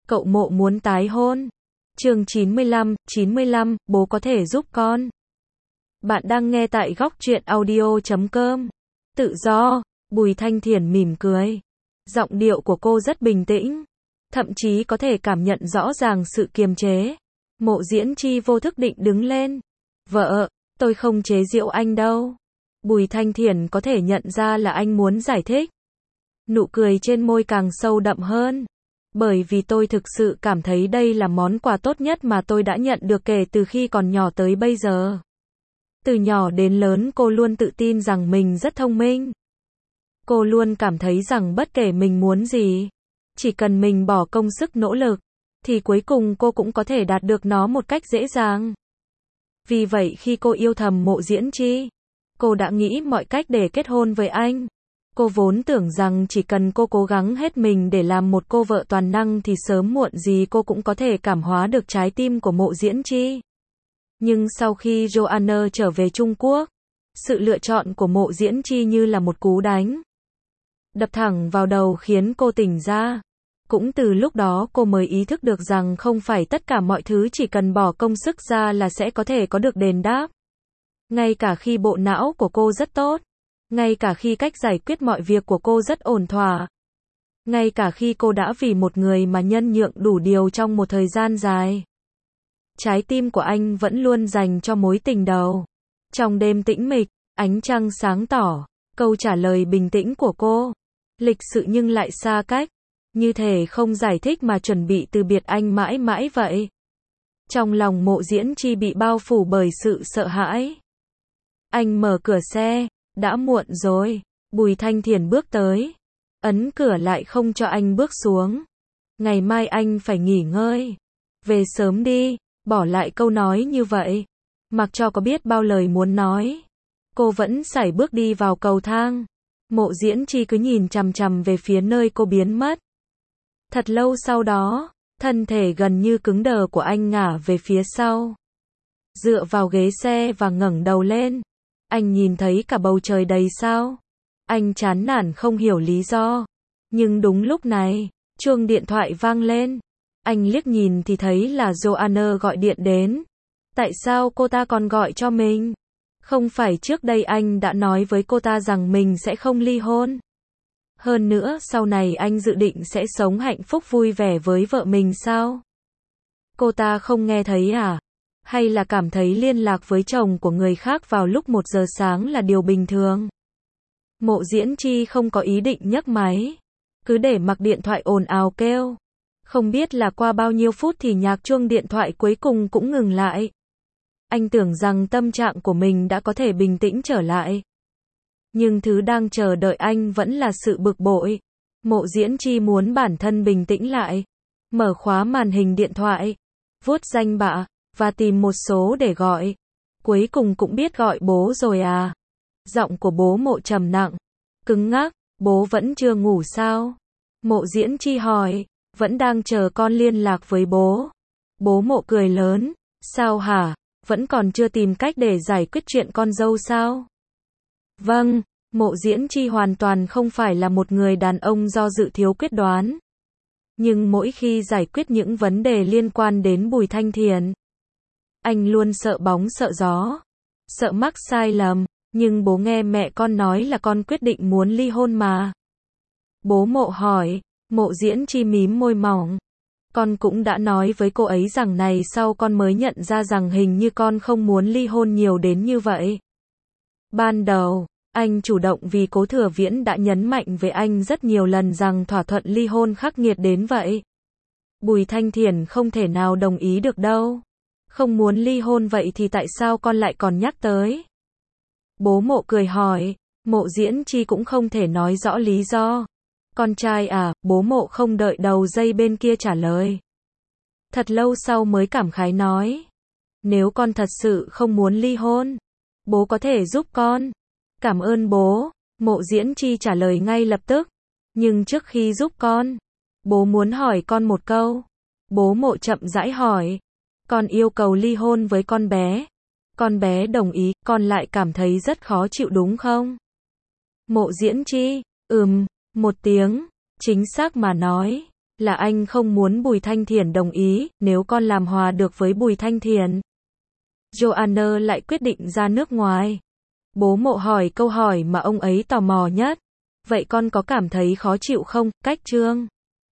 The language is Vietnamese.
Cậu Mộ muốn tái hôn. Chương 95, bố có thể giúp con. Bạn đang nghe tại góc truyện audio.com. Tự do, Bùi Thanh Thiển mỉm cười. Giọng điệu của cô rất bình tĩnh, thậm chí có thể cảm nhận rõ ràng sự kiềm chế. Mộ Diễn Chi vô thức định đứng lên. Vợ, tôi không chế giễu anh đâu. Bùi Thanh Thiển có thể nhận ra là anh muốn giải thích. Nụ cười trên môi càng sâu đậm hơn. Bởi vì tôi thực sự cảm thấy đây là món quà tốt nhất mà tôi đã nhận được kể từ khi còn nhỏ tới bây giờ. Từ nhỏ đến lớn cô luôn tự tin rằng mình rất thông minh. Cô luôn cảm thấy rằng bất kể mình muốn gì, chỉ cần mình bỏ công sức nỗ lực, thì cuối cùng cô cũng có thể đạt được nó một cách dễ dàng. Vì vậy khi cô yêu thầm Mộ Diễn Chi, cô đã nghĩ mọi cách để kết hôn với anh. Cô vốn tưởng rằng chỉ cần cô cố gắng hết mình để làm một cô vợ toàn năng thì sớm muộn gì cô cũng có thể cảm hóa được trái tim của Mộ Diễn Chi. Nhưng sau khi Joanna trở về Trung Quốc, sự lựa chọn của Mộ Diễn Chi như là một cú đánh đập thẳng vào đầu khiến cô tỉnh ra. Cũng từ lúc đó cô mới ý thức được rằng không phải tất cả mọi thứ chỉ cần bỏ công sức ra là sẽ có thể có được đền đáp. Ngay cả khi bộ não của cô rất tốt, ngay cả khi cách giải quyết mọi việc của cô rất ổn thỏa, ngay cả khi cô đã vì một người mà nhân nhượng đủ điều trong một thời gian dài, trái tim của anh vẫn luôn dành cho mối tình đầu. Trong đêm tĩnh mịch, ánh trăng sáng tỏ, câu trả lời bình tĩnh của cô, lịch sự nhưng lại xa cách, như thể không giải thích mà chuẩn bị từ biệt anh mãi mãi vậy. Trong lòng Mộ Diễn Chi bị bao phủ bởi sự sợ hãi. Anh mở cửa xe, đã muộn rồi. Bùi Thanh Thiển bước tới, ấn cửa lại không cho anh bước xuống. Ngày mai anh phải nghỉ ngơi. Về sớm đi, bỏ lại câu nói như vậy. Mặc cho có biết bao lời muốn nói, cô vẫn sải bước đi vào cầu thang. Mộ Diễn Chi cứ nhìn chằm chằm về phía nơi cô biến mất. Thật lâu sau đó, thân thể gần như cứng đờ của anh ngả về phía sau, dựa vào ghế xe và ngẩng đầu lên. Anh nhìn thấy cả bầu trời đầy sao. Anh chán nản không hiểu lý do. Nhưng đúng lúc này, chuông điện thoại vang lên. Anh liếc nhìn thì thấy là Joanna gọi điện đến. Tại sao cô ta còn gọi cho mình? Không phải trước đây anh đã nói với cô ta rằng mình sẽ không ly hôn? Hơn nữa, sau này anh dự định sẽ sống hạnh phúc vui vẻ với vợ mình sao? Cô ta không nghe thấy à? Hay là cảm thấy liên lạc với chồng của người khác vào lúc 1 giờ sáng là điều bình thường? Mộ Diễn Chi không có ý định nhấc máy, cứ để mặc điện thoại ồn ào kêu. Không biết là qua bao nhiêu phút thì nhạc chuông điện thoại cuối cùng cũng ngừng lại. Anh tưởng rằng tâm trạng của mình đã có thể bình tĩnh trở lại. Nhưng thứ đang chờ đợi anh vẫn là sự bực bội. Mộ Diễn Chi muốn bản thân bình tĩnh lại, mở khóa màn hình điện thoại, vuốt danh bạ, và tìm một số để gọi. Cuối cùng cũng biết gọi bố rồi à? Giọng của bố Mộ trầm nặng, cứng ngắc. Bố vẫn chưa ngủ sao? Mộ Diễn Chi hỏi. Vẫn đang chờ con liên lạc với bố. Bố Mộ cười lớn. Sao hả? Vẫn còn chưa tìm cách để giải quyết chuyện con dâu sao? Vâng. Mộ Diễn Chi hoàn toàn không phải là một người đàn ông do dự thiếu quyết đoán. Nhưng mỗi khi giải quyết những vấn đề liên quan đến Bùi Thanh Thiển, anh luôn sợ bóng sợ gió, sợ mắc sai lầm. Nhưng bố nghe mẹ con nói là con quyết định muốn ly hôn mà. Bố Mộ hỏi. Mộ Diễn Chi mím môi mỏng. Con cũng đã nói với cô ấy rằng này sau con mới nhận ra rằng hình như con không muốn ly hôn nhiều đến như vậy. Ban đầu, anh chủ động vì Cố Thừa Viễn đã nhấn mạnh với anh rất nhiều lần rằng thỏa thuận ly hôn khắc nghiệt đến vậy. Bùi Thanh Thiển không thể nào đồng ý được đâu. Không muốn ly hôn vậy thì tại sao con lại còn nhắc tới? Bố Mộ cười hỏi. Mộ Diễn Chi cũng không thể nói rõ lý do. Con trai à? Bố Mộ không đợi đầu dây bên kia trả lời. Thật lâu sau mới cảm khái nói. Nếu con thật sự không muốn ly hôn, bố có thể giúp con. Cảm ơn bố. Mộ Diễn Chi trả lời ngay lập tức. Nhưng trước khi giúp con, bố muốn hỏi con một câu. Bố Mộ chậm rãi hỏi. Con yêu cầu ly hôn với con bé. Con bé đồng ý, con lại cảm thấy rất khó chịu đúng không? Mộ Diễn Chi, một tiếng. Chính xác mà nói, Là anh không muốn Bùi Thanh Thiển đồng ý, nếu con làm hòa được với Bùi Thanh Thiển. Joanna lại quyết định ra nước ngoài. Bố Mộ hỏi câu hỏi mà ông ấy tò mò nhất. Vậy con có cảm thấy khó chịu không, Cách Trương?